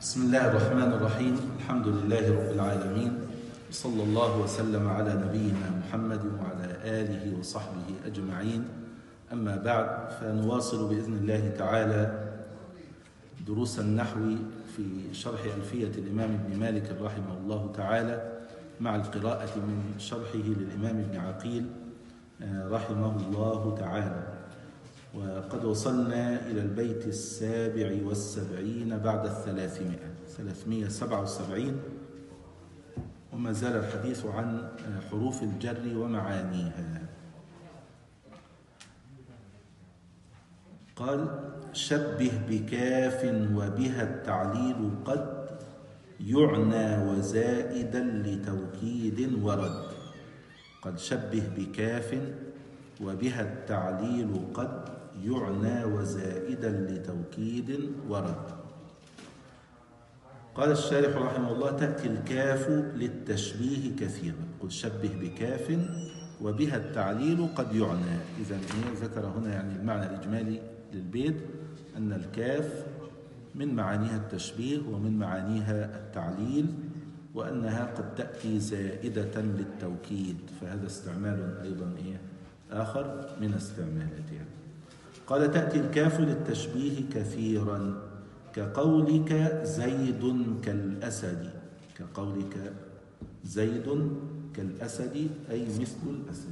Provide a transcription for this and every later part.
بسم الله الرحمن الرحيم. الحمد لله رب العالمين، صلى الله وسلم على نبينا محمد وعلى آله وصحبه أجمعين. أما بعد، فنواصل بإذن الله تعالى دروس النحو في شرح ألفية الإمام ابن مالك رحمه الله تعالى، مع القراءة من شرحه للإمام ابن عقيل رحمه الله تعالى. وقد وصلنا إلى البيت 77 بعد 377، وما زال الحديث عن حروف الجر ومعانيها. قال: شبه بكاف وبها التعليل قد يعنى وزائدا لتوكيد ورد. قد شبه بكاف وبها التعليل قد يعنى وزائدا لتوكيد ورد. قال الشارح رحمه الله: تأتي الكاف للتشبيه كثيرا. قل شبه بكاف وبها التعليل قد يعنى. إذن ذكر هنا يعني المعنى الإجمالي للبيت، أن الكاف من معانيها التشبيه ومن معانيها التعليل، وأنها قد تأتي زائدة للتوكيد، فهذا استعمال أيضا آخر من استعمالاتها. قال: تأتي الكاف للتشبيه كثيرا كقولك زيد كالأسد. كقولك زيد كالأسد أي مثل الأسد.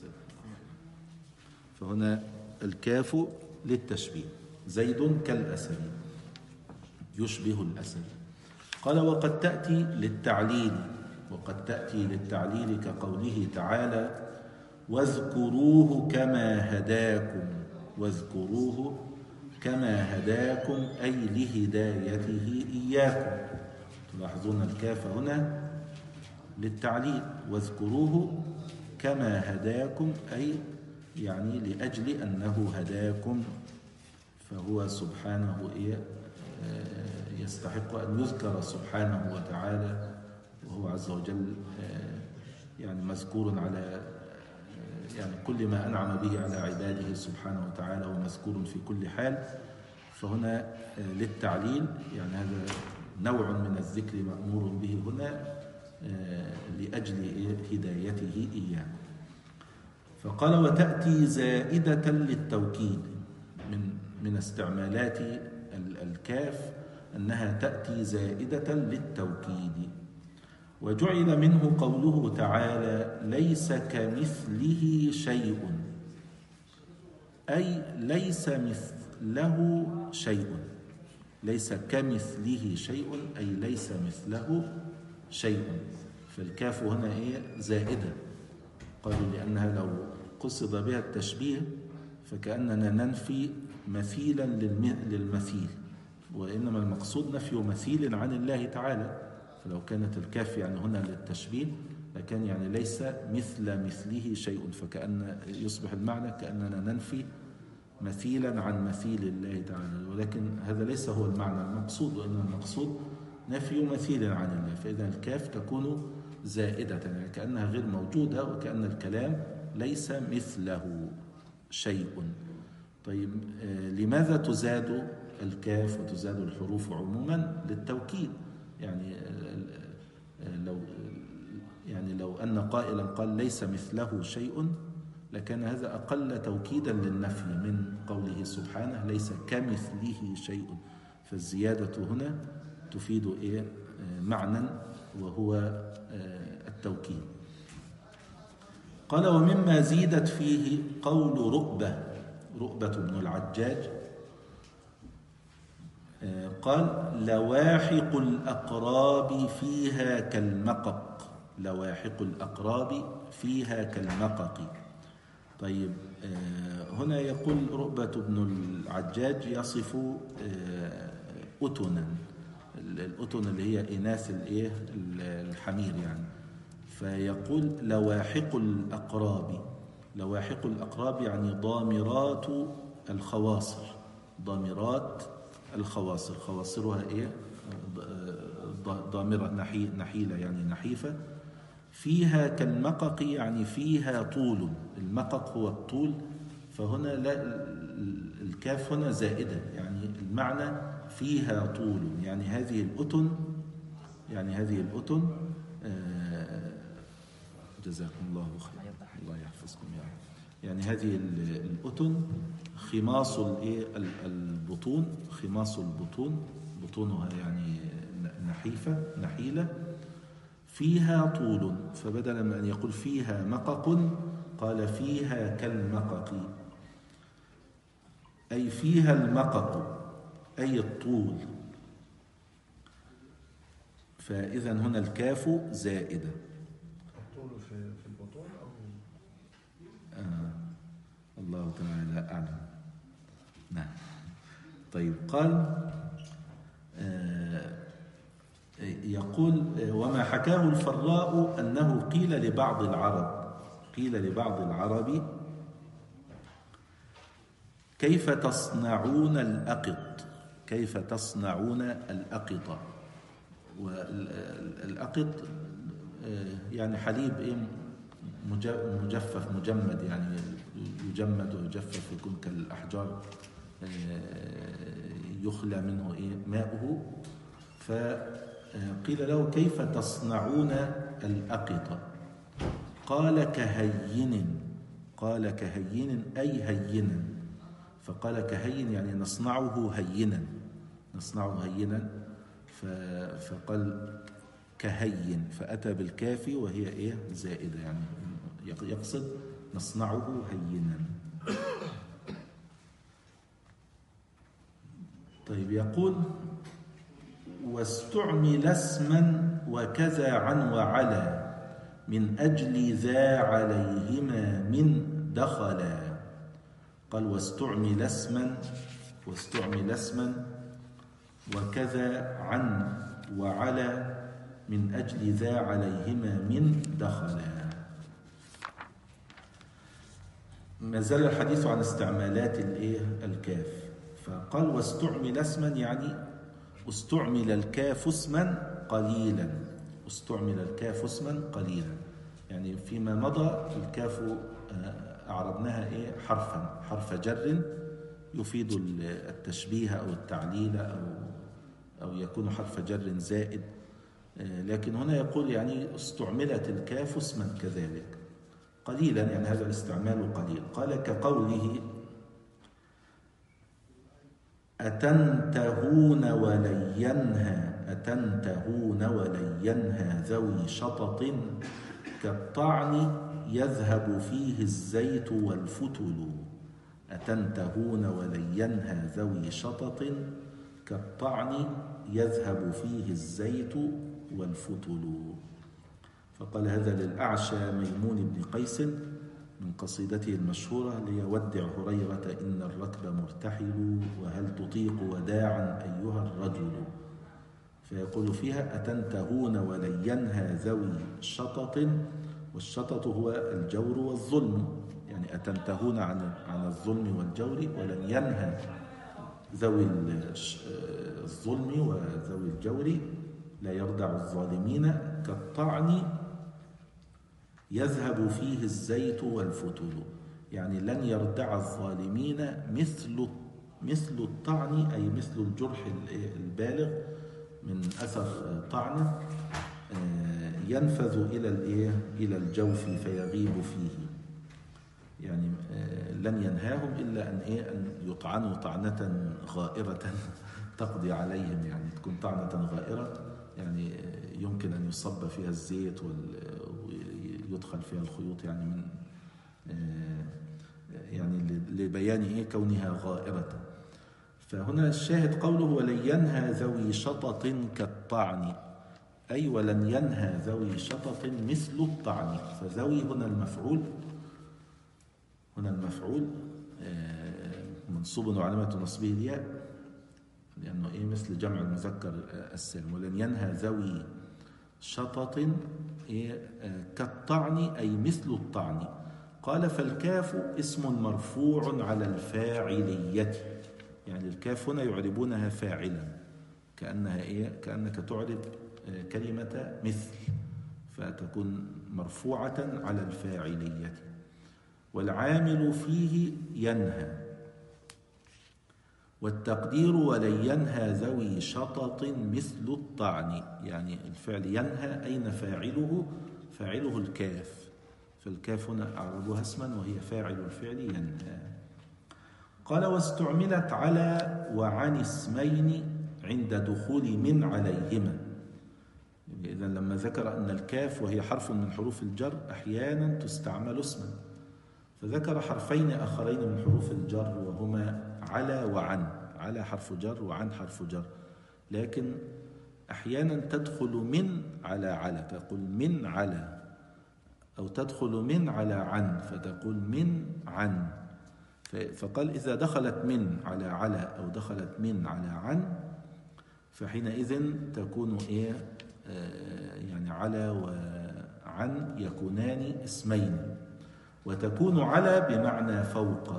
فهنا الكاف للتشبيه، زيد كالأسد يشبه الأسد. قال: وقد تأتي للتعليل. وقد تأتي للتعليل كقوله تعالى: واذكروه كما هداكم. واذكروه كما هداكم أي لهدايته إياكم. تلاحظون الكاف هنا للتعليل، واذكروه كما هداكم أي يعني لأجل أنه هداكم، فهو سبحانه يستحق أن يذكر سبحانه وتعالى، وهو عز وجل يعني مذكور على يعني كل ما أنعم به على عباده سبحانه وتعالى، ومذكور في كل حال. فهنا للتعليل، يعني هذا نوع من الذكر مأمور به هنا لأجل هدايته إياه. فقال: وتأتي زائدة للتوكيد. من استعمالات الكاف أنها تأتي زائدة للتوكيد. وجعل منه قوله تعالى: ليس كمثله شيء، أي ليس مثله شيء. ليس كمثله شيء أي ليس مثله شيء. فالكاف هنا زائدة. قالوا لأنها لو قصد بها التشبيه فكأننا ننفي مثيلا للمثيل، وإنما المقصود نفي مثيل عن الله تعالى. فلو كانت الكاف يعني هنا للتشبيه لكان يعني ليس مثله شيء، فكأن يصبح المعنى كأننا ننفي مثيلا عن مثيل الله تعالى، ولكن هذا ليس هو المعنى المقصود، وإنما المقصود نفي مثيل عن الله. فإذا الكاف تكون زائدة، يعني كأنها غير موجودة، وكأن الكلام ليس مثله شيء. طيب، لماذا تزاد الكاف وتزاد الحروف عموما؟ للتوكيد. يعني لو أن قائلا قال ليس مثله شيء لكان هذا أقل توكيدا للنفي من قوله سبحانه ليس كمثله شيء. فالزيادة هنا تفيد معنى، وهو التوكيد. قال: ومما زيدت فيه قول رؤبة بن العجاج قال: لواحق الأقراب فيها كالمقق. لواحق الأقراب فيها كالمقق. طيب، هنا يقول رؤبة بن العجاج يصف أتنا، الأتن اللي هي إناث الحمير يعني. فيقول لواحق الأقراب. لواحق الأقراب يعني ضامرات الخواصر. ضامرات الخواصر، خواصرها ضامرة نحيلة يعني نحيفة. فيها كالمقق يعني فيها طول. المقق هو الطول، فهنا لا، الكاف هنا زائدة، يعني المعنى فيها طول، يعني هذه الأتن، جزاكم الله خير، الله يحفظكم يا رب. يعني هذه الأتن خماص البطون، خماص البطون، بطونها يعني نحيلة فيها طول، فبدلا من أن يقول فيها مقق قال فيها كالمقق، أي فيها المقق أي الطول. فإذا هنا الكاف زائدة. الطول في البطون أو الله تعالى أعلم. نعم. طيب قال يقول وما حكاه الفراء أنه قيل لبعض العرب كيف تصنعون الأقط، والأقط يعني حليب مجفف مجمد، يعني يجمد ويجفف يكون كالأحجار يخلى منه ماؤه. فقيل له كيف تصنعون الأقط؟ قال كهين أي هينا، فقال كهين يعني نصنعه هينا، فقال كهين، فأتى بالكاف وهي زائدة، يعني يقصد نصنعه هينا. طيب يقول واستعمل اسما وكذا عن وعلى من أجل ذا عليهما من دخلا. قال واستعمل اسما وكذا عن وعلى من أجل ذا عليهما من دخلا. ما زال الحديث عن استعمالات الكاف، فقال واستعمل اسما يعني استعمل الكاف اسما قليلا، يعني فيما مضى الكاف أعربناها حرف جر يفيد التشبيه أو التعليل أو يكون حرف جر زائد، لكن هنا يقول يعني استعملت الكاف اسما كذلك قليلا، يعني هذا الاستعمال قليل. قال كقوله أتنتهون ولن ينهى ذوي شطط كالطعن يذهب فيه الزيت والفتل. أتنتهون ولن ينهى ذوي شطط كالطعن يذهب فيه الزيت والفتل. فقال هذا للأعشى ميمون بن قيس من قصيدته المشهورة ليودع هريرة إن الركب مرتحل وهل تطيق وداعا أيها الرجل. فيقول فيها أتنتهون ولن ينهى ذوي شطط، والشطط هو الجور والظلم، يعني أتنتهون عن الظلم والجور ولن ينهى ذوي الظلم وذوي الجور لا يردع الظالمين كالطعن يذهب فيه الزيت والفتل، يعني لن يردع الظالمين مثل الطعن أي مثل الجرح البالغ من أثر طعنه ينفذ إلى الجوف فيغيب فيه، يعني لن ينهاهم إلا أن يطعنوا طعنة غائرة تقضي عليهم، يعني تكون طعنة غائرة يعني يمكن أن يصب فيها الزيت ويدخل فيها الخيوط، يعني من يعني لبيان كونها غائرة. فهنا الشاهد قوله ولن ينهى ذوي شطط كالطعن، أي ولن ينهى ذوي شطط مثل الطعن. فذوي هنا المفعول منصوب وعلامة نصبه الياء لأنه مثل جمع المذكر السالم. ولن ينهى ذوي شطط كالطعن أي مثل الطعن. قال فالكاف اسم مرفوع على الفاعلية، يعني الكاف هنا يعربونها فاعلا كأنك تعرب كلمة مثل، فتكون مرفوعة على الفاعلية. والعامل فيه ينهى، والتقدير ولن ينهى ذوي شطط مثل الطعن، يعني الفعل ينهى أين فاعله؟ فاعله الكاف، فالكاف هنا أعربها اسما وهي فاعل الفعل ينهى. قال واستعملت على وعن اسمين عند دخول من عليهما. إذا لما ذكر أن الكاف وهي حرف من حروف الجر أحيانا تستعمل اسما، فذكر حرفين آخرين من حروف الجر وهما على وعن. على حرف جر وعن حرف جر، لكن أحيانا تدخل من على تقول من على، أو تدخل من على عن فتقول من عن. فقال إذا دخلت من على أو دخلت من على عن فحينئذ تكون يعني على وعن يكونان اسمين، وتكون على بمعنى فوق،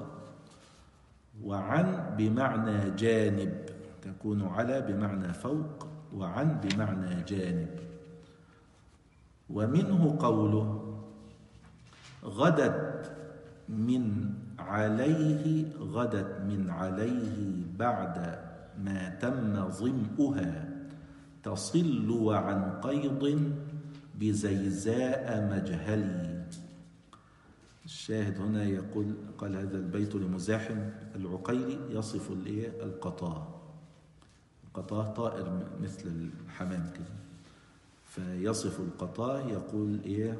وعن بمعنى جانب. تكون على بمعنى فوق، وعن بمعنى جانب. ومنه قوله غدت من عليه، غدت من عليه بعد ما تم ظمئها، تصل وعن قيض بزيزاء مجهلي. الشاهد هنا يقول، قال هذا البيت لمزاحم العقيلي يصف القطاه. القطاه طائر مثل الحمام كده، فيصف القطاه يقول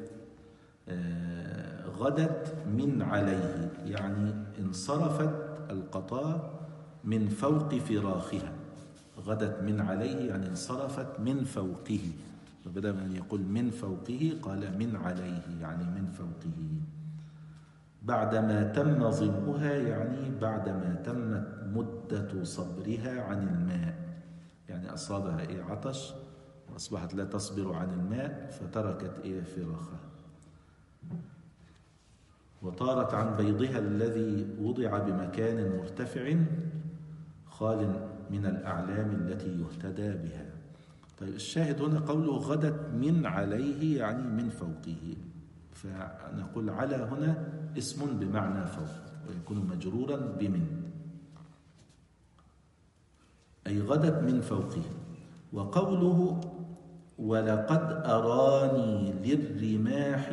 غدت من عليه، يعني انصرفت القطاه من فوق فراخها. غدت من عليه يعني انصرفت من فوقه، فبدأ أن يقول من فوقه قال من عليه يعني من فوقه. بعدما تم ظمئها يعني بعدما تمت مدة صبرها عن الماء، يعني أصابها عطش وأصبحت لا تصبر عن الماء فتركت فراخها. وطارت عن بيضها الذي وضع بمكان مرتفع خال من الأعلام التي يهتدى بها. طيب الشاهد هنا قوله غدت من عليه يعني من فوقه، فنقول على هنا اسم بمعنى فوق ويكون مجرورا بمن، أي غدت من فوقه. وقوله ولقد أراني للرماح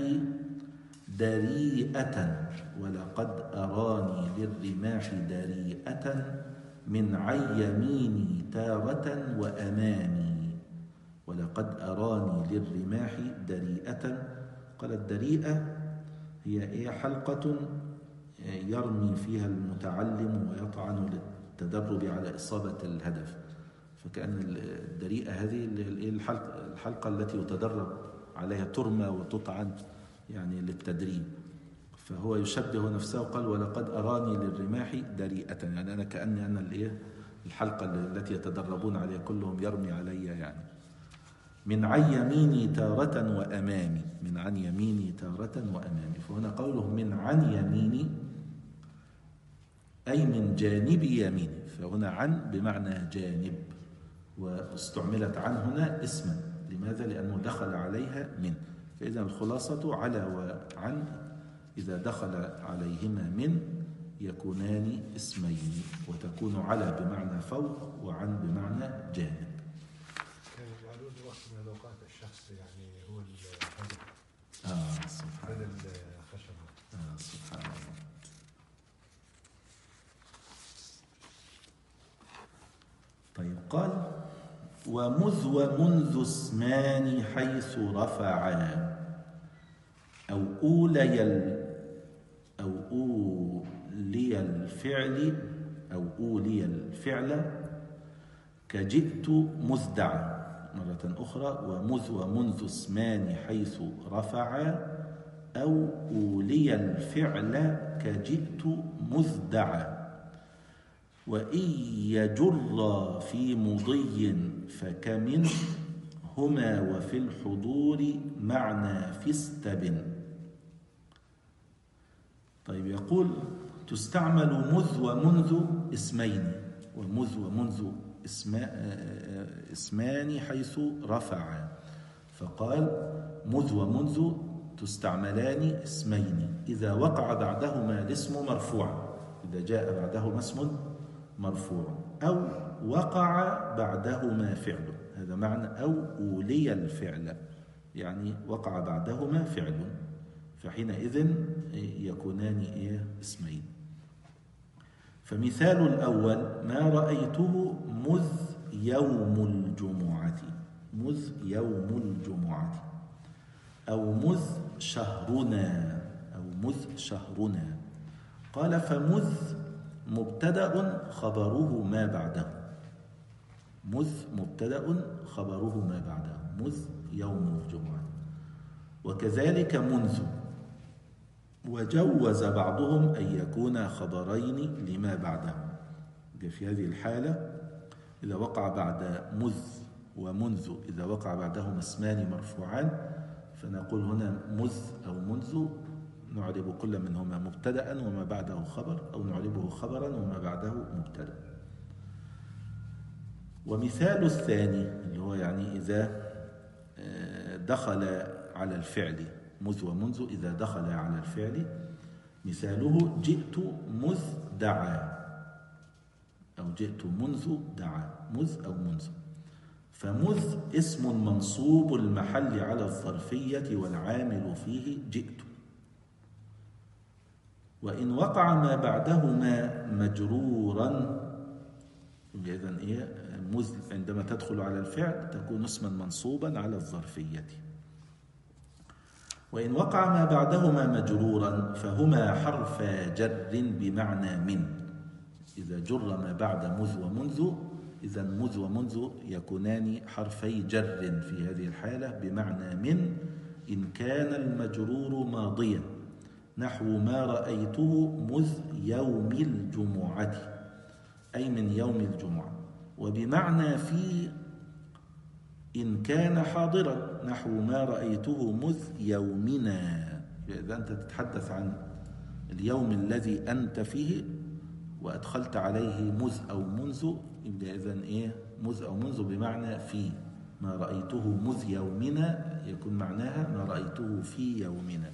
دريئة، ولقد أراني للرماح دريئة من عن يميني تارة وأمامي. ولقد أراني للرماح دريئة. قال الدريئة هي حلقة يرمي فيها المتعلم ويطعن للتدرب على إصابة الهدف، فكأن الدريئة هذه الحلقة التي يتدرب عليها، ترمى وتطعن يعني للتدريب. فهو يشبه نفسه، قال ولقد أراني للرماح دريئة، يعني أنا كأني أنا الحلقة التي يتدربون عليها كلهم يرمي علي، يعني من عن يميني تارة وأمامي، من عن يميني تارة وأمامي. فهنا قوله من عن يميني أي من جانب يميني، فهنا عن بمعنى جانب، واستعملت عن هنا اسما. لماذا؟ لأنه دخل عليها من. فإذا الخلاصة على وعن إذا دخل عليهما من يكونان اسمين، وتكون على بمعنى فوق وعن بمعنى جانب. كان يجعلون وقت من الأوقات الشخص يعني هو الهدف سبحان من الله. الخشبة. سبحان الله. طيب قال ومنذ اسمان حيث رفعا أو أولي الفعل كجئت مزدعا. مرة أخرى ومنذ اسمان حيث رفعا أو أولي الفعل كجئت مزدعا. وإن يجر في مضي فكمن هما وفي الحضور معنى في استبن. طيب يقول تستعمل مذ ومنذ اسمين، ومنذ اسمان حيث رفعا. فقال مذ ومنذ تستعملان اسمين إذا وقع بعدهما الاسم مرفوعا، إذا جاء بعدهما اسم مرفوع، أو وقع بعدهما فعل. هذا معنى أو أولي الفعل، يعني وقع بعدهما فعل، فحينئذ يكونان اسمين. فمثال الأول: ما رأيته مذ يوم الجمعة، مذ يوم الجمعة، أو مذ شهرنا، أو مذ شهرنا. قال: فمذ مبتدأ خبره ما بعده، مذ مبتدأ خبره ما بعده، مذ يوم الجمعة. وكذلك منذ. وجوز بعضهم أن يكون خبرين لما بعده. في هذه الحالة إذا وقع بعد مذ ومنذ، إذا وقع بعدهما اسمان مرفوعان، فنقول هنا مذ أو منذ نعرب كل منهما مبتدأ وما بعده خبر، أو نعربه خبرا وما بعده مبتدأ. ومثال الثاني اللي هو يعني إذا دخل على الفعل، مذ ومنذ إذا دخل على الفعل، مثاله: جئت مذ دعا، أو جئت منذ دعا، مذ أو منذ. فمذ اسم منصوب المحل على الظرفية والعامل فيه جئت. وإن وقع ما بعدهما مجرورا، إذن مذ عندما تدخل على الفعل تكون اسما منصوبا على الظرفية. وإن وقع ما بعدهما مجرورا فهما حرف جر بمعنى من. إذا جر ما بعد مذ ومنذ، إذا مذ ومنذ يكونان حرفي جر في هذه الحالة بمعنى من، إن كان المجرور ماضيا، نحو ما رأيته مذ يوم الجمعة، أي من يوم الجمعة. وبمعنى في إن كان حاضرا، نحو ما رأيته مذ يومنا. إذا أنت تتحدث عن اليوم الذي أنت فيه وأدخلت عليه مذ أو منذ، يبقى إذن مذ أو منذ بمعنى في. ما رأيته مذ يومنا يكون معناها ما رأيته في يومنا.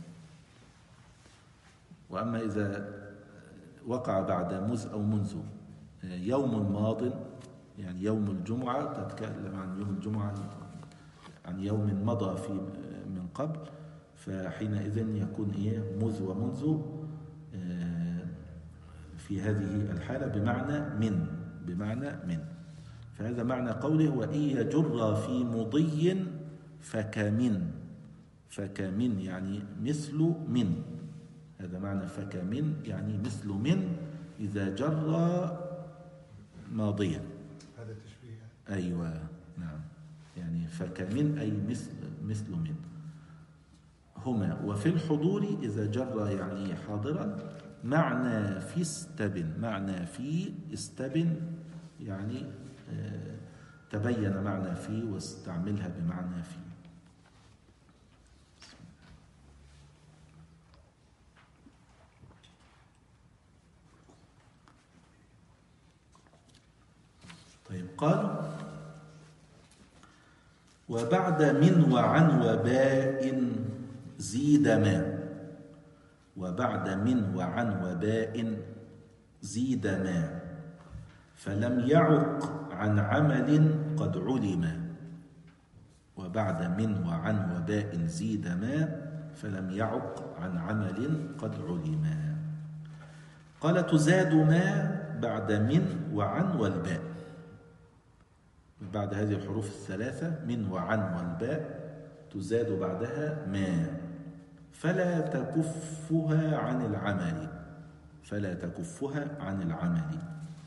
وأما إذا وقع بعد مذ أو منذ يوم ماض، يعني يوم الجمعة، تتكلم عن يوم الجمعة عن يوم مضى في من قبل، فحينئذ يكون مذ ومنذ في هذه الحالة بمعنى من. فهذا معنى قوله: وإن يجر في مضي فكمن. فكمن يعني مثل من. هذا معنى فكمن يعني مثل من إذا جر ماضيا. هذا تشبيه. أيوة نعم، يعني فكمن أي مثل من هما. وفي الحضور إذا جر يعني حاضرا، معنى في استبن، معنى في استبن يعني تبين معنى في واستعملها بمعنى في. طيب، قال: وبعد من وعن وباء زيد ما. وبعد من وعن وباء زيد ما، فلم يعق عن عمل قد علم. وبعد من وعن وباء زيد ما، فلم يعق عن عمل قد علم. قال: تزاد ما بعد من وعن والباء. بعد هذه الحروف الثلاثة من وعن والباء تزاد بعدها ما، فلا تكفها عن العمل، فلا تكفها عن العمل.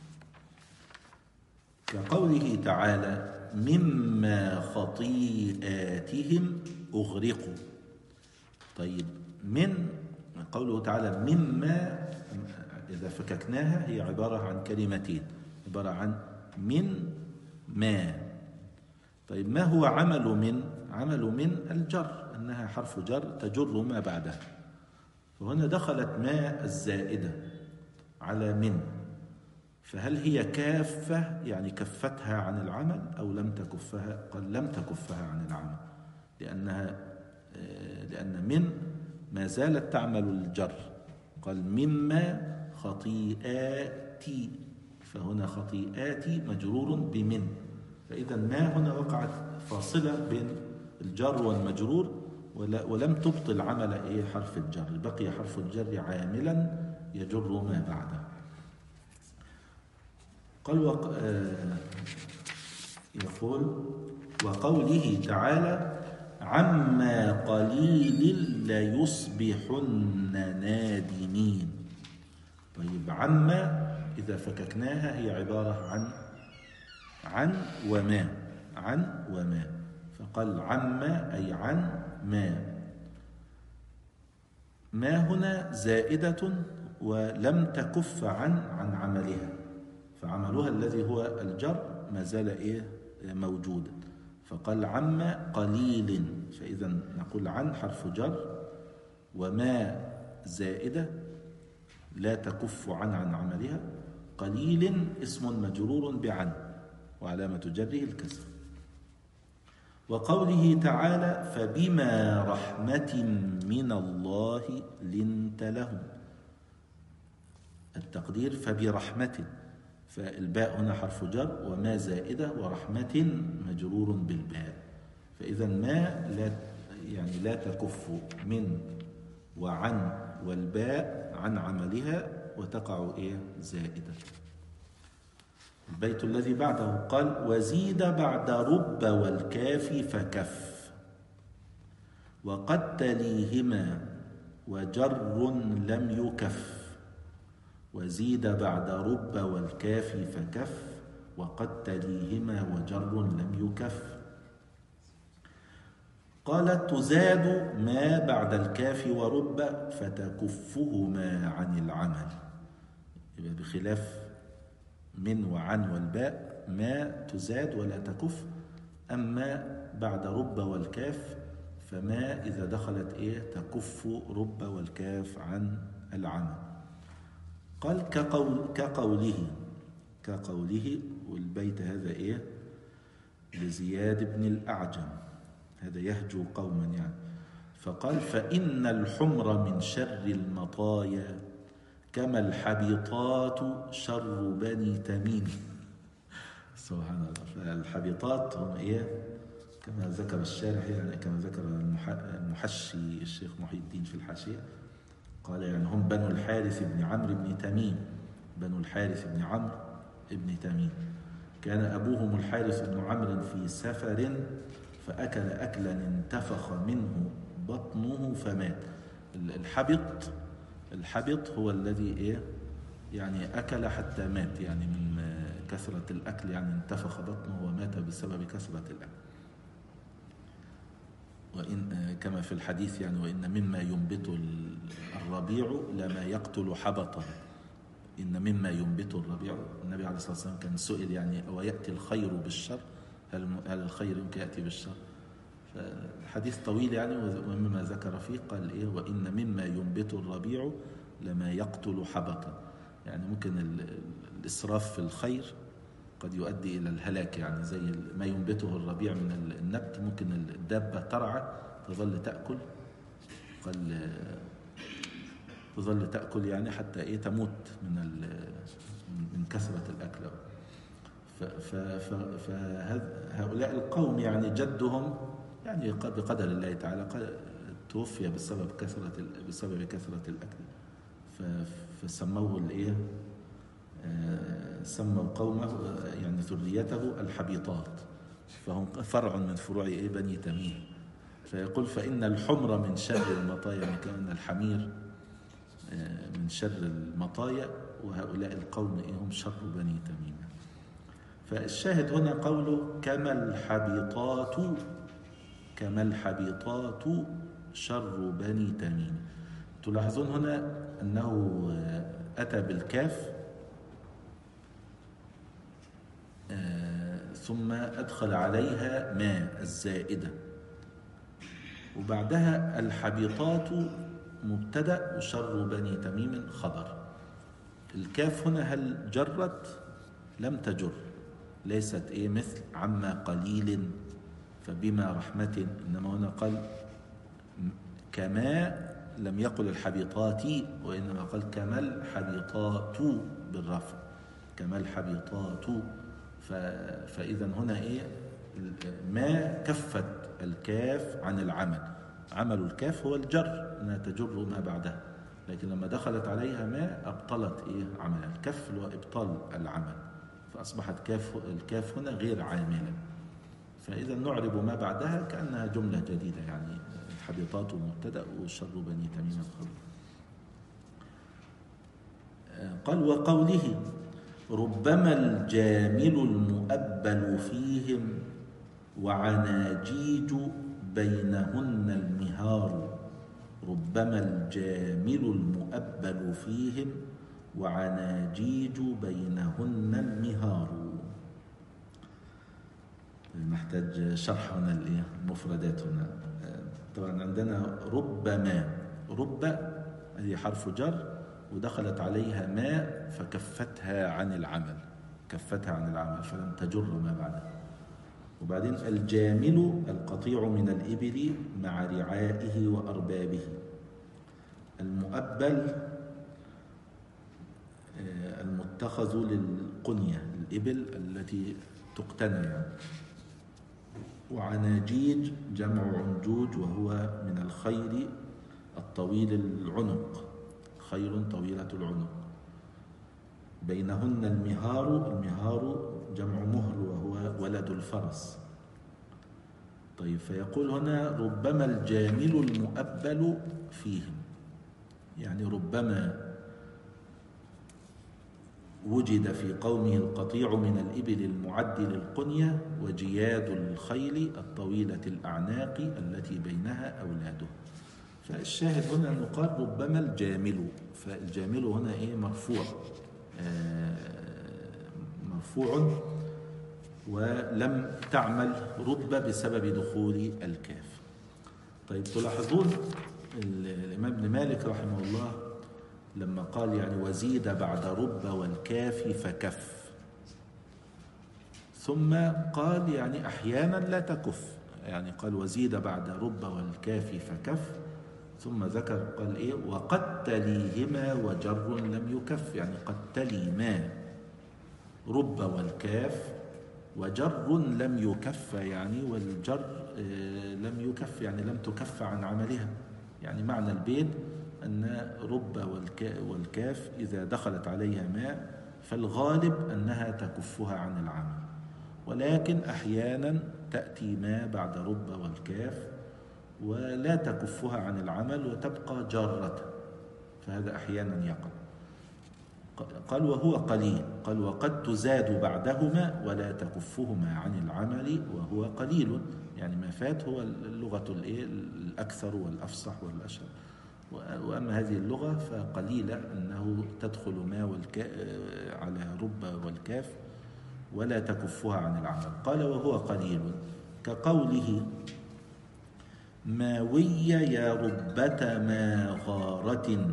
كقوله تعالى: مما خطيئاتهم أغرقوا. طيب، من قوله تعالى مما، إذا فككناها هي عبارة عن كلمتين، عبارة عن من ما. طيب، ما هو عمل من؟ عمل من الجر، أنها حرف جر تجر ما بعدها. فهنا دخلت ما الزائدة على من، فهل هي كافة يعني كفتها عن العمل أو لم تكفها؟ قال: لم تكفها عن العمل، لأن من ما زالت تعمل الجر. قال: مما خطيئاتي، فهنا خطيئاتي مجرور بمن، فإذا ما هنا وقعت فاصلة بين الجار والمجرور، ولم تبطل عمل حرف الجر، بقي حرف الجر عاملا يجر ما بعده. قال يقول وقوله تعالى عما قليل ليصبحن نادمين. طيب عما إذا فككناها هي عبارة عن وما، فقال عما أي عن ما هنا زائدة ولم تكف عن عملها، فعملها الذي هو الجر ما زال موجودا، فقال عما قليل، فإذا نقول عن حرف جر، وما زائدة لا تكف عن عملها، قليل اسم مجرور بعن وعلامة جره الكسر. وقوله تعالى فبما رحمة من الله لنت لهم، التقدير فبرحمة، فالباء هنا حرف جر وما زائدة ورحمة مجرور بالباء، فإذا ما لا تكف من وعن والباء عن عملها وتقع زائدة. البيت الذي بعده قال وزيد بعد رب والكاف فكف وقد تليهما وجر لم يكف. وزيد بعد رب والكاف فكف وقد تليهما وجر لم يكف. قال تزاد ما بعد الكاف ورب فتكفهما عن العمل، يبقى بخلاف من وعن والباء ما تزاد ولا تكف، أما بعد رب والكاف فما إذا دخلت تكف رب والكاف عن العمل. قال كقوله والبيت هذا لزياد بن الأعجم، هذا يهجو قوما يعني، فقال فإن الحمر من شر المطايا كما الحبيطات شر بني تميم. سبحان الله. فالحبيطات هم كما ذكر الشارح، يعني كما ذكر المحشي الشيخ محي الدين في الحاشية، قال يعني هم بنو الحارث بن عمرو بن تميم، بنو الحارث بن عمرو بن تميم. كان أبوهم الحارث بن عمرو في سفر فأكل أكلا انتفخ منه بطنه فمات. الحبط هو الذي يعني أكل حتى مات، يعني من كثرة الأكل، يعني انتفخ بطنه ومات بسبب كثرة الأكل. وإن كما في الحديث يعني وإن مما ينبت الربيع لما يقتل حبطا، إن مما ينبت الربيع. النبي عليه الصلاة والسلام كان سئل يعني ويأتي الخير بالشر، هل الخير يمكن يأتي بالشر؟ فالحديث طويل يعني، ومما ذكر فيه قال وإن مما ينبت الربيع لما يقتل حبطا، يعني ممكن الإسراف في الخير قد يؤدي إلى الهلاك، يعني زي ما ينبته الربيع من النبت، ممكن الدابة ترعى تظل تأكل يعني حتى تموت من كثرة الأكل. فهؤلاء القوم يعني جدهم يعني بقدر الله تعالى توفي بسبب كثرة الأكل، فسموه سموا قومه يعني ذريته الحبيطات، فهم فرع من فروع بني تميم. فيقول فإن الحمر من شر المطايا، كأن الحمير من شر المطايا، وهؤلاء القوم هم شر بني تميم. فالشاهد هنا قوله كما الحبيطات شر بني تميم. تلاحظون هنا أنه أتى بالكاف ثم أدخل عليها ما الزائدة، وبعدها الحبيطات مبتدأ وشر بني تميم خبر. الكاف هنا هل جرت؟ لم تجر، ليست مثل عما قليل فبما رحمة، إنما هنا قال كما، لم يقل الحبيطات وإنما قال كما الحبيطات بالرفع، كما الحبيطات. فإذا هنا إيه؟ ما كفت الكاف عن العمل. عمل الكاف هو الجر، أنها تجر ما بعدها، لكن لما دخلت عليها ما أبطلت إيه؟ عمل الكف وإبطال العمل، فأصبحت الكاف هنا غير عاملة. فإذا نعرب ما بعدها كأنها جملة جديدة، يعني الحبيطات مبتدأ وشر بني تميم الخبر. قال وقوله ربما الجامل المؤبل فيهم وعناجيج بينهن المهار. ربما الجامل المؤبل فيهم وعناجيج بينهن المهار. نحتاج شرح هنا المفردات هنا. طبعا عندنا ربما، رب هذه حرف جر ودخلت عليها ما فكفتها عن العمل، كفتها عن العمل فلم تجر ما بعدها. وبعدين الجامل القطيع من الإبل مع رعائه وأربابه. المؤبل المتخذ للقنية، الإبل التي تقتنى يعني. وعناجيج جمع عنجوج وهو من الخيل الطويل العنق، خيل طويلة العنق. بينهن المهار، المهار جمع مهر وهو ولد الفرس. طيب فيقول هنا ربما الجامل المؤبل فيهم، يعني ربما وجد في قومه القطيع من الإبل المعد للقنية وجياد الخيل الطويلة الأعناق التي بينها أولاده. فالشاهد هنا أنه قال ربما الجامل، فالجامل هنا إيه؟ مرفوع، مرفوع ولم تعمل رب بسبب دخول الكاف. طيب تلاحظون الإمام ابن مالك رحمه الله لما قال يعني وزيد بعد رب والكاف فكف، ثم قال يعني أحيانا لا تكف، يعني قال وزيد بعد رب والكاف فكف، ثم ذكر قال إيه؟ وقد تليهما وجر لم يكف، يعني قد تلي ما رب والكاف وجر لم يكف، يعني والجر لم يكف يعني لم تكف عن عملها. يعني معنى البيت أن رب والكاف إذا دخلت عليها ماء فالغالب أنها تكفها عن العمل، ولكن أحيانا تأتي ما بعد رب والكاف ولا تكفها عن العمل وتبقى جارة، فهذا أحيانا يقع. قال وهو قليل، قال وقد تزاد بعدهما ولا تكفهما عن العمل وهو قليل، يعني ما فات هو اللغة الأكثر والأفصح والأشهر. وأما هذه اللغة فقليلة أنه تدخل ما على رب والكاف ولا تكفها عن العمل. قال وهو قليل كقوله ماوية يا ربة ما غارة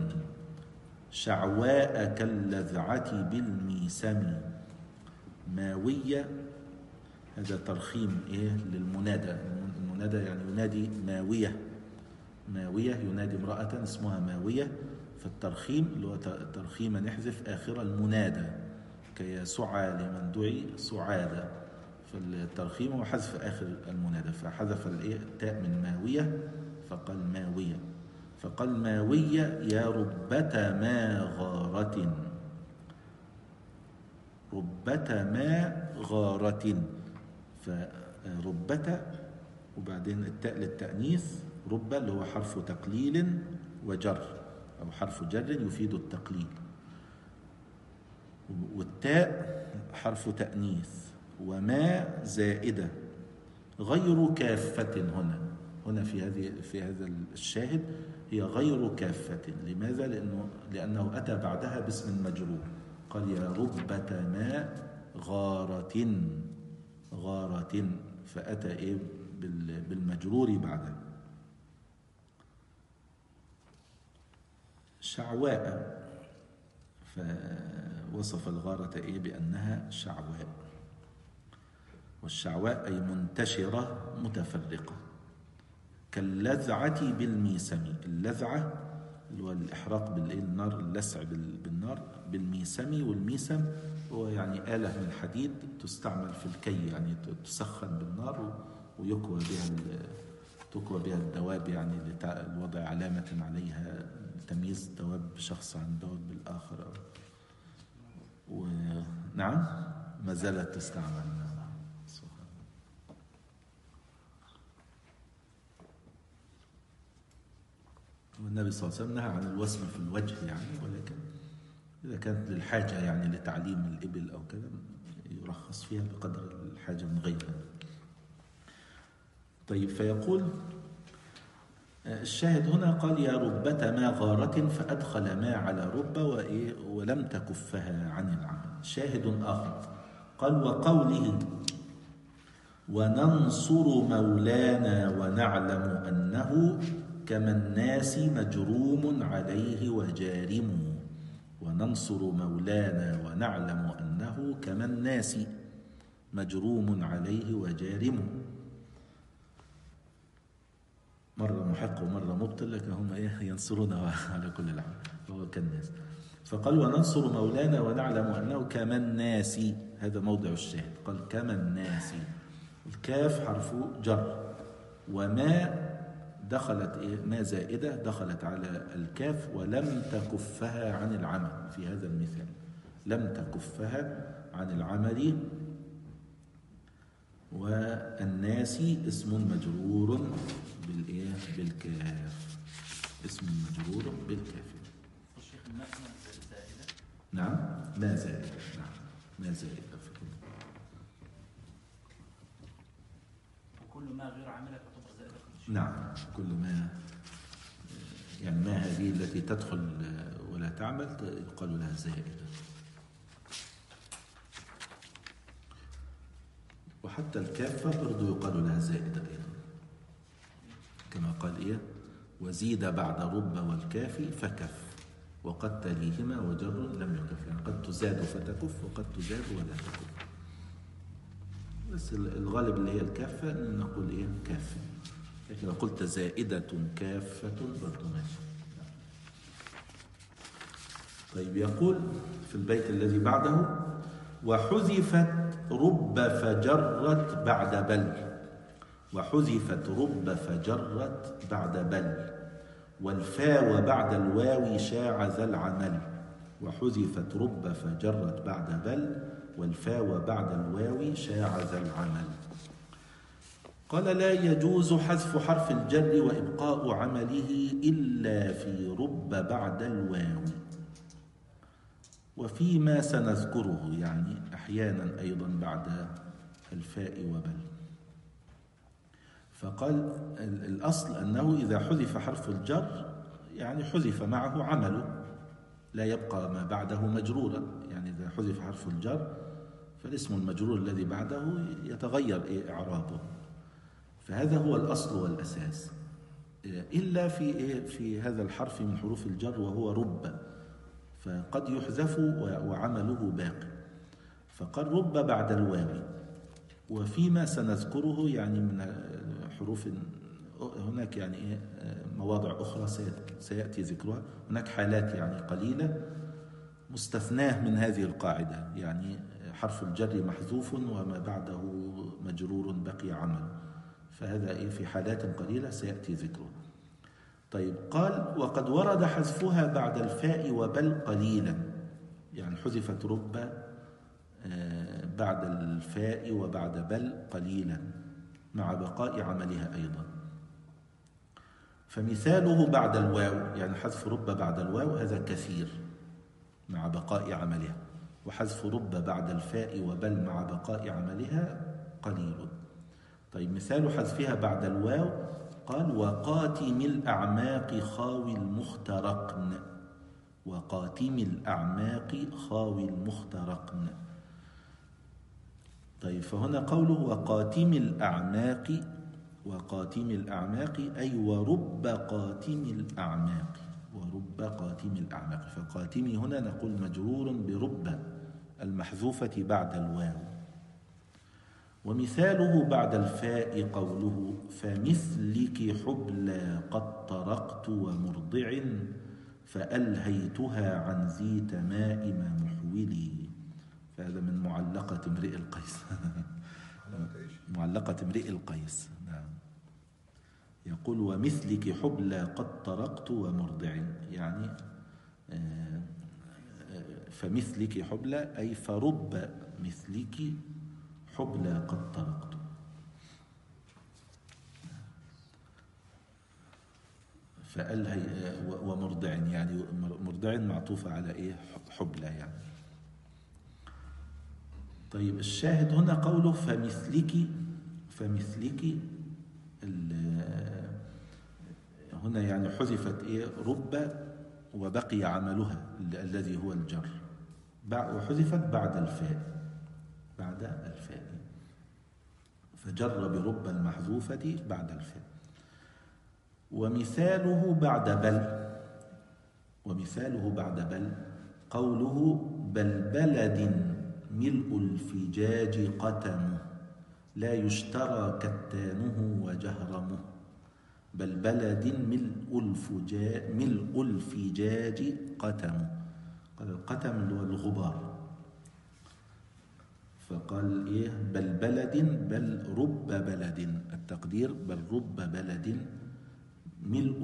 شعواء كاللذعة بالميسم. ماوية هذا ترخيم للمنادى، المنادى يعني ينادي ماوية، ماوية ينادي امرأة اسمها ماوية، فالترخيم اللي هو ترخيم نحذف آخر المنادى كي سعى لمن دعي سعادة، فالترخيم هو حذف آخر المنادى، فحذف التاء من ماوية فقال ماوية، فقال ماوية يا ربة ما غارة، ربة ما غارة، فربة وبعدين التاء للتأنيث، ربة اللي هو حرف تقليل وجر أو حرف جر يفيد التقليل، والتاء حرف تأنيث، وما زائدة غير كافة. هنا في هذا الشاهد هي غير كافة. لماذا؟ لأنه أتى بعدها باسم مجرور، قال يا ربة ما غارة، غارة، فأتى بالمجرور بعدها. شعواء فوصف الغارة بأنها شعواء، والشعواء أي منتشرة متفرقة. كاللذعة بالميسم، اللذعة اللي هو الإحراق بالنار، اللسع بالنار بالميسم. والميسم هو يعني آلة من حديد تستعمل في الكي، يعني تسخن بالنار ويكوى بها الدواب، يعني لوضع علامة عليها لتمييز دواب شخص عن دواب الآخر. ونعم ما زالت تستعمل. والنبي صلى الله عليه وسلم نهى عن الوسم في الوجه يعني، ولكن إذا كانت للحاجة يعني لتعليم الإبل أو كذا يرخص فيها بقدر الحاجة من غيرها. طيب، فيقول الشاهد هنا قال يا ربة ما غارة، فأدخل ما على رب ولم تكفها عن العمل. شاهد آخر قال وقوله وننصر مولانا ونعلم أنه كما الناس مجروم عليه وجارم. وننصر مولانا ونعلم أنه كما الناس مجروم عليه وجارم. مرة محق ومرة مبطل، لكن هم ينصرونه على كل الحال، هو كالناس. فقال وننصر مولانا ونعلم أنه كما الناس، هذا موضع الشاهد. قال كما الناس، الكاف حرف جر، وما دخلت ما زائدة دخلت على الكاف ولم تكفها عن العمل. في هذا المثال لم تكفها عن العمل. والناس اسم مجرور بالكاف، اسم مجرور بالكاف. الشيخ الماء زائدة. نعم ما زائدة. نعم ما زائدة. وكل ما غير عاملة تعتبر زائدة. نعم كل ما، يعني ما هذه التي تدخل ولا تعمل يقال لها زائدة. وحتى الكافة برضو يقال لها زائدة أيضا، كما قال وزيد بعد رب والكاف فكف، وقد تليهما وجر لم يكف. يعني قد تزاد فتكف، وقد تزاد ولا تكف، بس الغالب اللي هي الكافة نقول كافة. لكن لو قلت زائدة كافة برضو ماشي. طيب، يقول في البيت الذي بعده وحذفت رب فجرت بعد بل. وحذفت رب فجرت بعد بل، والفاء بعد الواو شاع ذا العمل. وحذفت رب فجرت بعد بل، والفاء بعد الواو شاع ذا العمل. قال لا يجوز حذف حرف الجر وإبقاء عمله إلا في رب بعد الواو، وفيما سنذكره، يعني أحيانا أيضا بعد الفاء وبل. فقال الأصل أنه إذا حذف حرف الجر يعني حذف معه عمله، لا يبقى ما بعده مجرورا. يعني إذا حذف حرف الجر فالاسم المجرور الذي بعده يتغير إعرابه. فهذا هو الأصل والأساس، إلا في هذا الحرف من حروف الجر وهو رب، فقد يحذف وعمله باقي. فقال رب بعد الواو، وفيما سنذكره يعني من حروف هناك يعني مواضع أخرى سيأتي ذكرها. هناك حالات يعني قليلة مستثناه من هذه القاعدة، يعني حرف الجر محذوف وما بعده مجرور بقي عمل، فهذا في حالات قليلة سيأتي ذكره. طيب، قال وقد ورد حذفها بعد الفاء وبل قليلا، يعني حذفت رب بعد الفاء وبعد بل قليلا مع بقاء عملها أيضا. فمثاله بعد الواو، يعني حذف رب بعد الواو هذا كثير مع بقاء عملها، وحذف رب بعد الفاء وبل مع بقاء عملها قليل. طيب، مثال حذفها بعد الواو قال وقاتم الأعماق خاوي المخترقن. وقاتم الأعماق خاوي المخترقن. طيب، فهنا قوله وقاتم الأعماق، وقاتم الأعماق أي ورب قاتم الأعماق، ورب قاتم الأعماق. فقاتمي هنا نقول مجرور برب المحذوفة بعد الواو. ومثاله بعد الفاء قوله فمثلك حبلى قد طرقت ومرضع فألهيتها عن ذي تمائم محولي. فهذا من معلقة امرئ القيس. معلقة امرئ القيس. نعم. يقول ومثلك حبلى قد طرقت ومرضع، يعني فمثلك حبلى أي فرب مثلك حبلى قد طرقت. فألهي ومرضع، يعني مرضع معطوفة على إيه؟ حبلى يعني. طيب الشاهد هنا قوله فمثلك هنا يعني حذفت إيه؟ رب وبقي عملها الذي هو الجر، وحذفت بعد الفاء، فجر برب المحذوفة بعد الفاء. ومثاله بعد بل قوله بل بلد ملء الفجاج قتمه لا يشترى كتانه وجهرمه. بل بلد ملء الفجاج قتمه. قال القتم اللي هو الغبار، فقال إيه؟ بل بلد، بل رب بلد، التقدير بل رب بلد ملء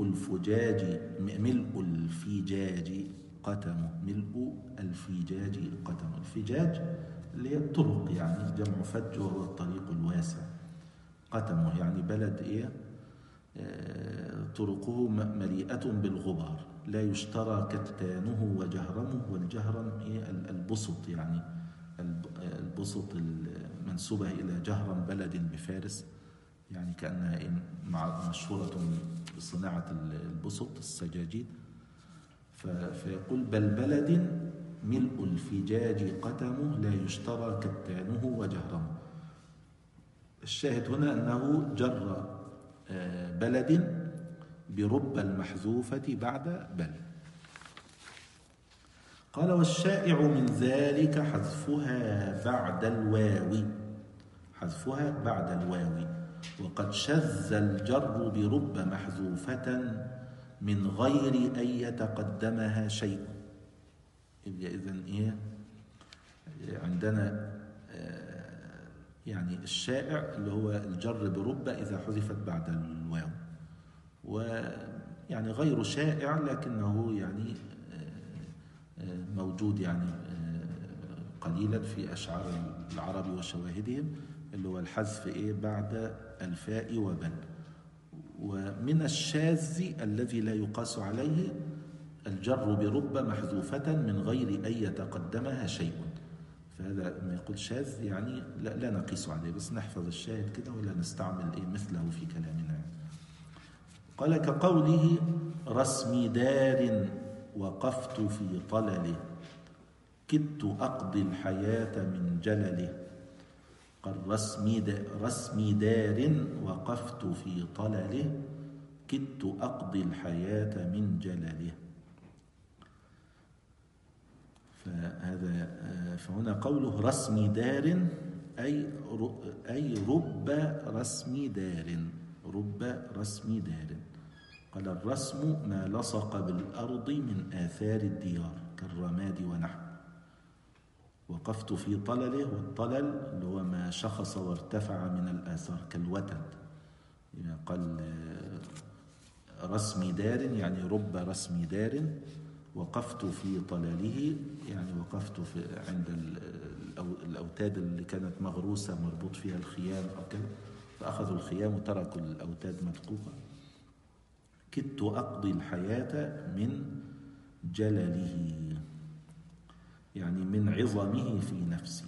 الفجاج قتمه. ملء الفجاج قتمه. الفجاج اللي هي الطرق، يعني جمع فج وهو الطريق الواسع. قتمه يعني بلد إيه؟ طرقه مليئة بالغبار. لا يشترى كتانه وجهرمه. والجهرم إيه؟ البسط، يعني البسط المنسوبة إلى جهرم بلد بفارس، يعني كأنها مشهورة بصناعة البسط السجاجيد. فيقول بل بلد ملء الفجاج قتمه لا يشترى كتانه وجهرمه. الشاهد هنا أنه جر بلد برب المحذوفة بعد بل. قال والشائع من ذلك حذفها بعد الواو، وقد شذ الجر برب محذوفة من غير أن يتقدمها شيء. إذن إيه؟ عندنا يعني الشائع اللي هو الجر برب إذا حذفت بعد الواو، ويعني غير شائع لكنه يعني موجود يعني قليلا في أشعار العرب وشواهدهم، اللي هو الحذف إيه؟ بعد الفاء وبل. ومن الشاذ الذي لا يقاس عليه الجر برب محذوفة من غير أن يتقدمها شيء. فهذا ما يقول شاذ يعني لا نقيس عليه، بس نحفظ الشاهد كده ولا نستعمل إيه مثله في كلامنا. قال كقوله رسم دار وقفت في طلله كدت أقضي الحياة من جلله. قال رسم دار وقفت في طلله كدت أقضي الحياة من جلله. فهنا قوله رسم دار أي رب رسم دار. قال الرسم ما لصق بالأرض من آثار الديار كالرماد ونحو. وقفت في طلله، والطلل اللي هو ما شخص وارتفع من الآثار كالوتد. يعني قال رسم دار يعني رب رسم دار. وقفت في طلله يعني وقفت عند الأوتاد اللي كانت مغروسة مربوط فيها الخيام أو كذا، فأخذوا الخيام وتركوا الأوتاد مدقوقة. كدت أقضي الحياة من جلله يعني من عظمه في نفسي.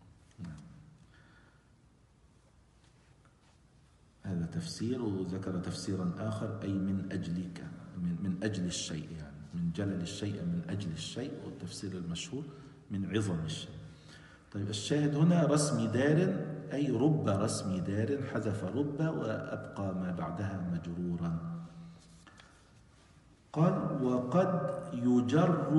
هذا تفسير. وذكر تفسيرا آخر أي من أجلك، من أجل الشيء، يعني من جلل الشيء من أجل الشيء. والتفسير المشهور من عظم الشيء. طيب الشاهد هنا رسم دار أي رب رسم دار، حذف رب وأبقى ما بعدها مجرورا. قال وقد يجر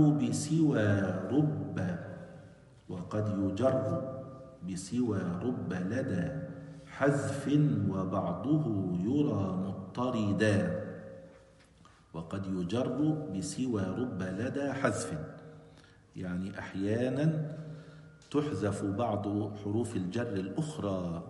بسوى رب لدى حذف وبعضه يرى مضطردا. وقد يجر بسوى رب لدى حذف، يعني أحيانا تحذف بعض حروف الجر الأخرى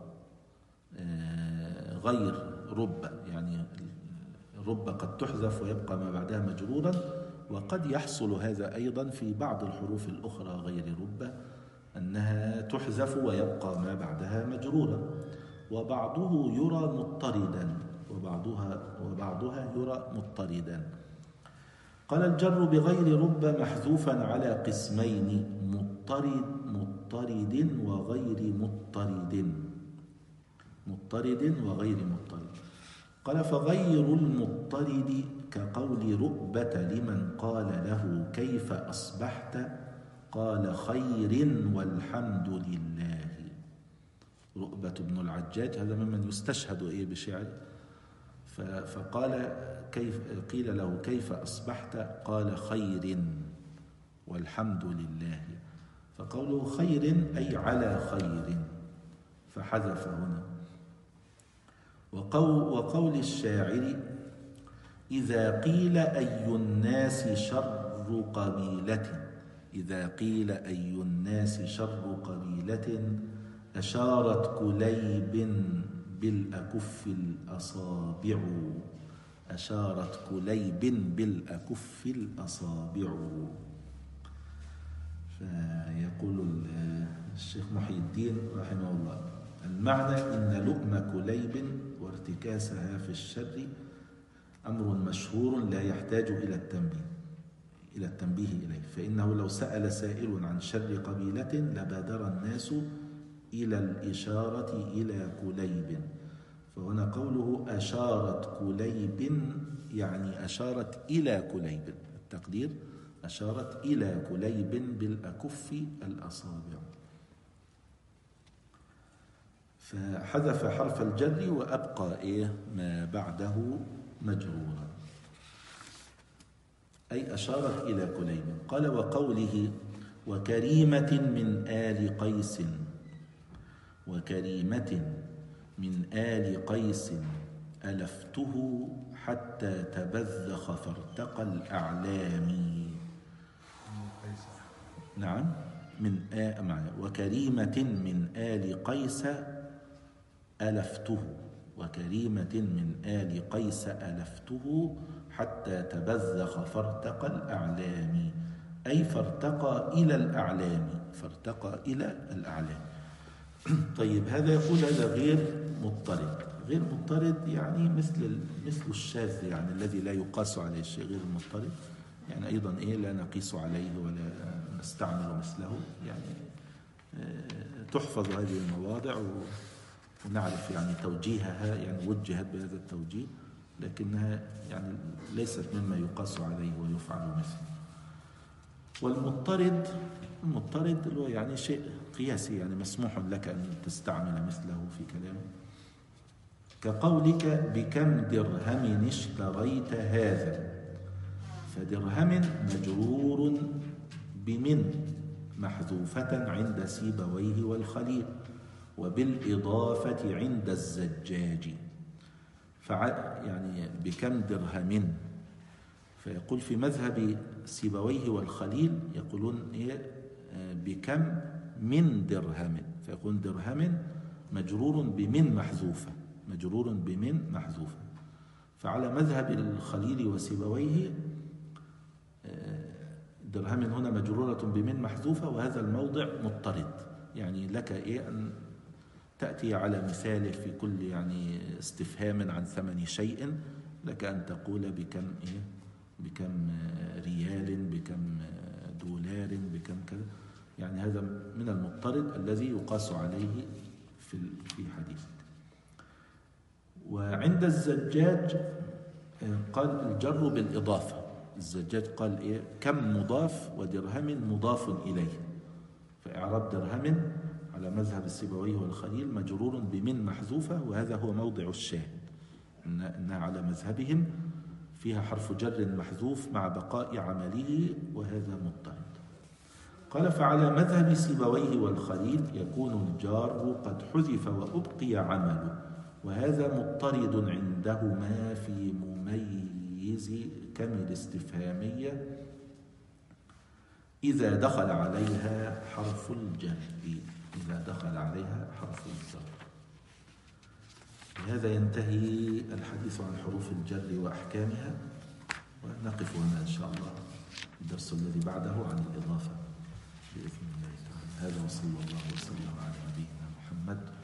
غير رب، يعني رب قد تحذف ويبقى ما بعدها مجرورا، وقد يحصل هذا أيضا في بعض الحروف الأخرى غير رب أنها تحذف ويبقى ما بعدها مجرورا، وبعضه يرى مضطردا وبعضها يرى مضطردا. قال الجر بغير رب محذوفا على قسمين: مضطرد وغير مضطرد. قال فغير المضطرد كقول رؤبة لمن قال له كيف أصبحت قال خير والحمد لله. رؤبة بن العجاج هذا ممن يستشهد بشعره، فقال قيل له كيف أصبحت قال خير والحمد لله، فقوله خير أي على خير، فحذف هنا. وقول الشاعر إذا قيل أي الناس شر قبيلة أشارت كليب بالأكف الأصابع. فيقول الشيخ محي الدين رحمه الله: المعنى إن لؤم كليب وارتكاسها في الشر أمر مشهور لا يحتاج إلى التنبيه إليه، فإنه لو سأل سائل عن شر قبيلة لبادر الناس إلى الإشارة إلى كليب. فهنا قوله أشارت كليب يعني أشارت إلى كليب، التقدير أشارت إلى كليب بالأكف الأصابع. فحذف حرف الجر وأبقى ما بعده مجرورا، أي أشارت إلى كليب. قال وقوله وكريمة من آل قيس ألفته حتى تبذخ فارتقى الأعلام. نعم وكريمة من آل قيس ألفته حتى تبذخ فارتقى الأعلام، أي فارتقى إلى الأعلام. طيب هذا يقول هذا غير مضطرد يعني مثل الشاذ، يعني الذي لا يقاس عليه الشيء. غير المضطرد يعني أيضا لا نقيس عليه ولا نستعمل مثله، يعني تحفظ هذه المواضع ونعرف يعني توجيهها، يعني وجهت بهذا التوجيه، لكنها يعني ليست مما يقاس عليه ويفعل مثله. والمضطرد هو يعني شيء قياسي، يعني مسموح لك أن تستعمل مثله في كلامك، كقولك بكم درهم اشتريت هذا، فدرهم مجرور بمن محذوفة عند سيبويه والخليل، وبالإضافة عند الزجاج. يعني بكم درهم، فيقول في مذهب سيبويه والخليل يقولون بكم من درهم، فيقول درهم مجرور بمن محذوفة. فعلى مذهب الخليل وسيبويه درهم هنا مجرورة بمن محذوفة، وهذا الموضع مضطرد، يعني لك أن تأتي على مثاله في كل يعني استفهام عن ثمن شيء، لك أن تقول بكم ريال، بكم دولار، بكم كذا، يعني هذا من المضطرد الذي يقاس عليه في حديثك. وعند الزجاج قال الجر بالإضافة، الزجاج قال كم مضاف ودرهم مضاف إليه، فإعراب درهم على مذهب السيبويه والخليل مجرور بمن محذوفة، وهذا هو موضع الشاهد، إنها على مذهبهم فيها حرف جر محذوف مع بقاء عمله، وهذا مضطرد. قال فعلى مذهب سيبويه والخليل يكون الجار قد حذف وأبقي عمله، وهذا مضطرد عندهما في الإنجليزي كم الاستفهامية إذا دخل عليها حرف الجر. إذا دخل عليها حرف الجر. بهذا ينتهي الحديث عن حروف الجر وأحكامها، ونقف هنا إن شاء الله الدرس الذي بعده عن الإضافة بإذن الله تعالى. هذا وصلى الله وسلم على نبينا محمد